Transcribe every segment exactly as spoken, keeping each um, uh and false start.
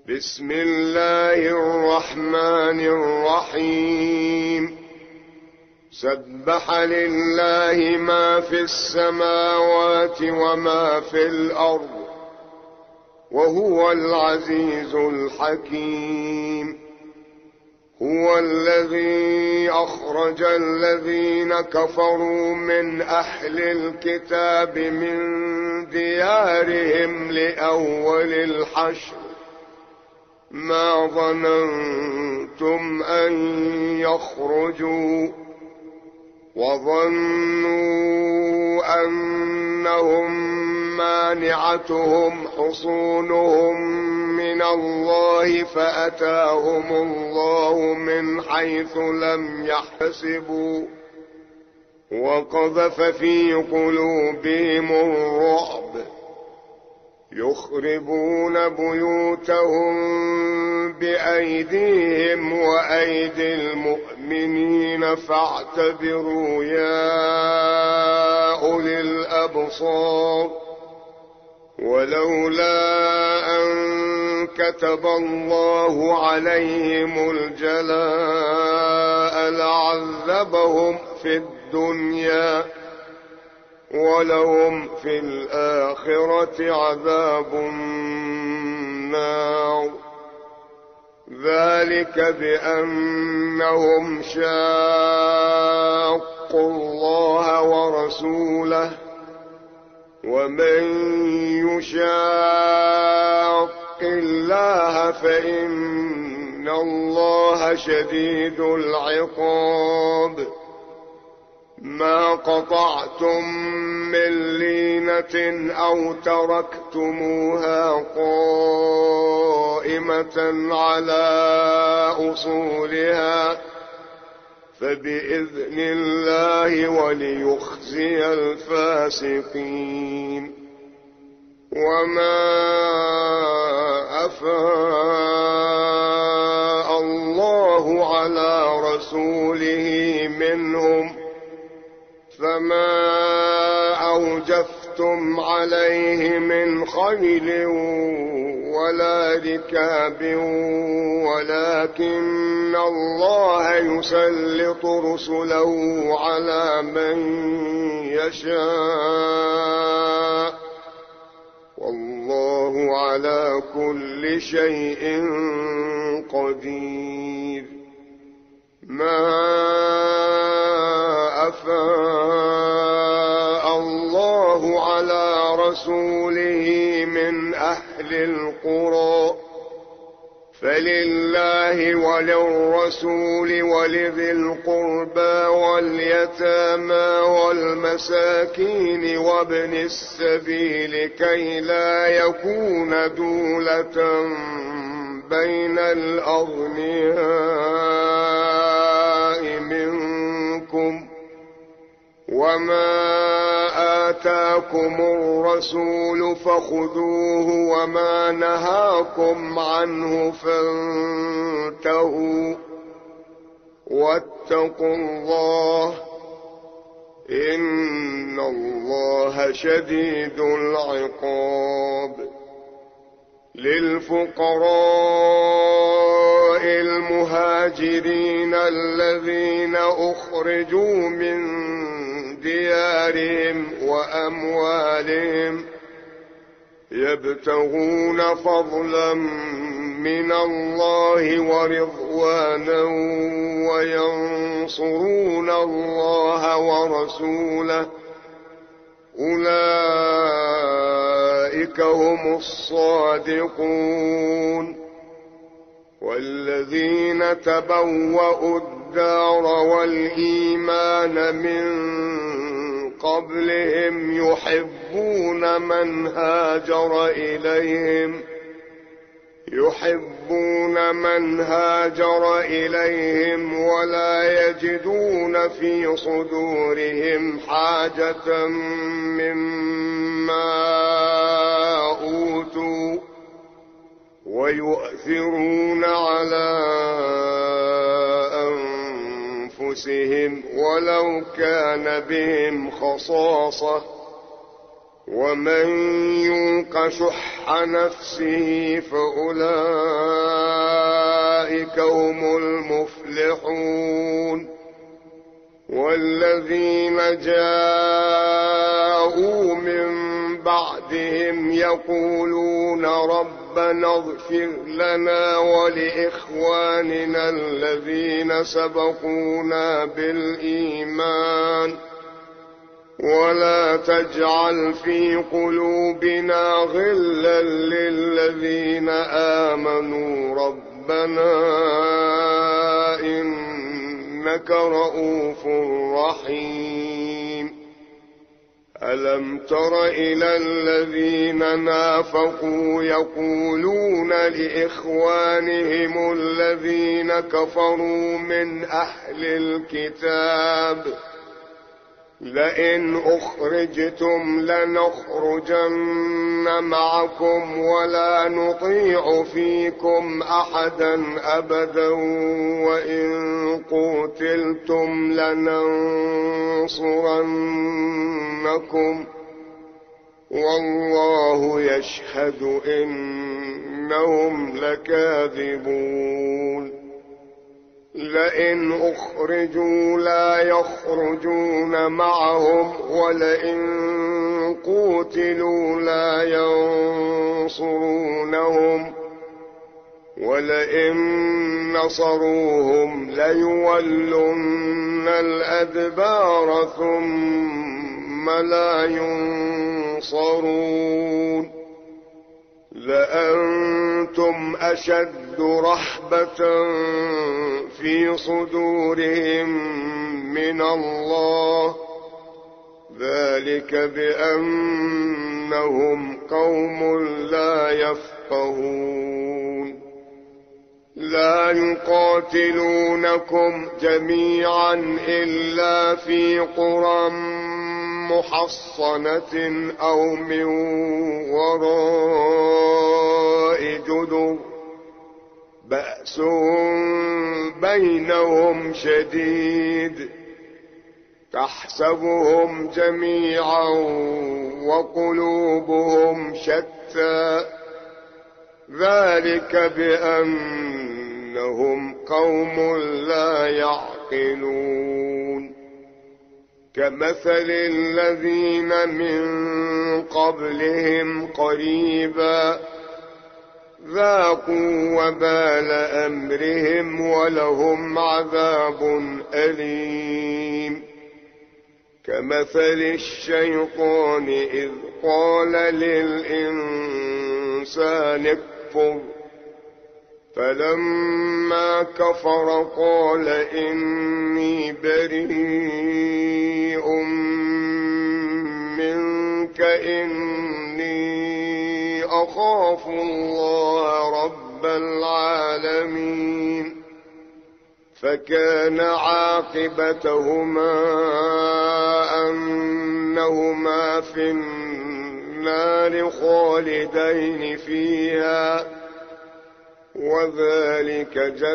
بسم الله الرحمن الرحيم. سبح لله ما في السماوات وما في الأرض وهو العزيز الحكيم. هو الذي أخرج الذين كفروا من أهل الكتاب من ديارهم لأول الحشر ما ظننتم أن يخرجوا وظنوا أنهم مانعتهم حصونهم من الله فأتاهم الله من حيث لم يحتسبوا وقذف في قلوبهم الرعب يخربون بيوتهم بأيديهم وأيدي المؤمنين فاعتبروا يا أولي الأبصار. ولولا أن كتب الله عليهم الجلاء لعذبهم في الدنيا ولهم في الآخرة عذاب النار. ذلك بأنهم شاقوا الله ورسوله ومن يشاق الله فإن الله شديد العقاب. ما قطعتم من لينة أو تركتموها قائمة على أصولها فبإذن الله وليخزي الفاسقين. وما أفاء الله على رسوله منهم فما أوجفتم عليه من خيل ولا ركاب ولكن الله يسلط رسله على من يشاء والله على كل شيء قدير. ما أفاء الله على رسوله من أهل القرى فلله وللرسول ولذي القربى واليتامى والمساكين وابن السبيل كي لا يكون دولة بين الأغنياء منكم. وما آتاكم الرسول فخذوه وما نهاكم عنه فانتهوا واتقوا الله إن الله شديد العقاب. للفقراء المهاجرين الذين أخرجوا من ديارهم وأموالهم يبتغون فضلا من الله ورضوانا وينصرون الله ورسوله أولئك هم الصادقون. والذين تبوأوا الدار والإيمان من قبلهم يحبون من هاجر إليهم يحبون من هاجر إليهم ولا يجدون في صدورهم حاجة مما أوتوا ويؤثرون على أنفسهم ولو كان بهم خصاصة ومن يوق شح شح نفسه فأولئك هم المفلحون والذين جاءوا من بعدهم يقولون ربنا اغفر لنا ولإخواننا الذين سبقونا بالإيمان ولا تجعل في قلوبنا غلا للذين آمنوا ربنا إنك رؤوف رحيم ألم تر إلى الذين نافقوا يقولون لإخوانهم الذين كفروا من أهل الكتاب لئن أخرجتم لنخرجن معكم ولا نطيع فيكم أحدا أبدا وإن قتلتم لننصرنكم والله يشهد إنهم لكاذبون لئن أخرجوا لا يخرجون معهم ولئن قوتلوا لا ينصرونهم ولئن نصروهم ليولن الأدبار ثم لا ينصرون لأنتم أشد رهبة في صدورهم من الله ذلك بأنهم قوم لا يفقهون لا يقاتلونكم جميعا إلا في قرى محصنة أو من وراء جدر بأسهم بينهم شديد تحسبهم جميعا وقلوبهم شتى ذلك بأنهم قوم لا يعقلون كمثل الذين من قبلهم قريبا ذاقوا وبال أمرهم ولهم عذاب أليم كمثل الشيطان إذ قال للإنسان اكفر فلما كفر قال إني بريء منك إني أخاف الله رب العالمين فكان عاقبتهما أنهما في النار خالدين فيها وذلك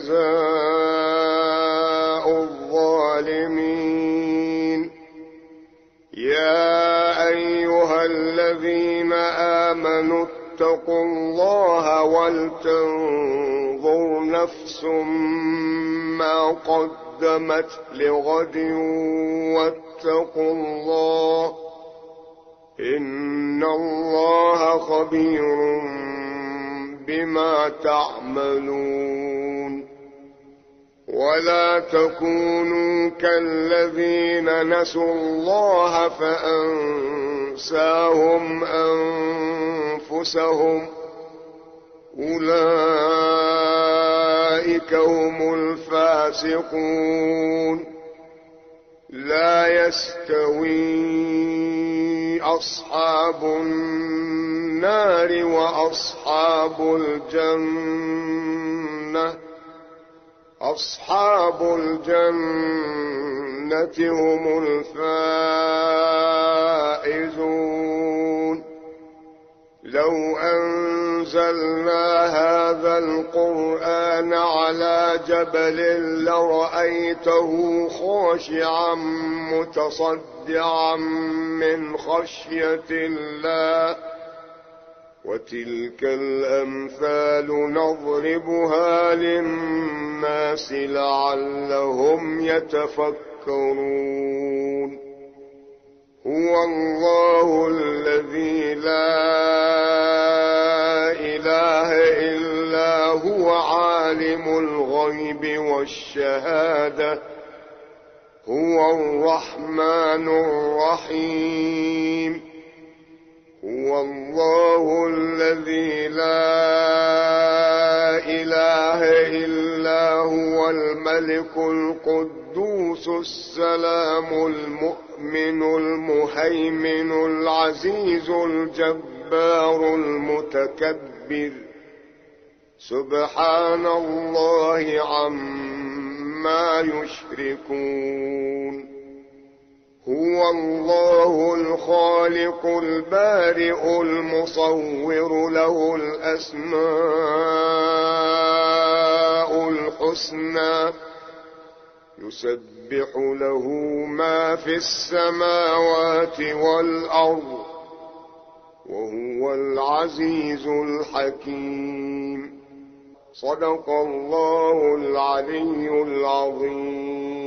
جزاء الظالمين يا أيها الذين آمنوا اتقوا الله ولتنظر نفس ما قدمت لغد واتقوا الله إن الله خبير بما تعملون ولا تكونوا كالذين نسوا الله فأنساهم أنفسهم أولئك هم الفاسقون لا يستوي أصحاب النار وأصحاب الجنة أصحاب الجنة هم الفائزون لو أنزلنا هذا القرآن على جبل لرأيته خاشعا متصدعا من خشية الله وتلك الأمثال نضربها للناس لعلهم يتفكرون. هو الله الذي لا إله إلا هو عالم الغيب والشهادة هو الرحمن الرحيم. هو الله الذي لا إله إلا هو الملك القدوس السلام المؤمن المهيمن العزيز الجبار المتكبر سبحان الله عما يشركون. هو الله الخالق البارئ المصور له الأسماء الحسنى يسبح له ما في السماوات والأرض وهو العزيز الحكيم. صدق الله العلي العظيم.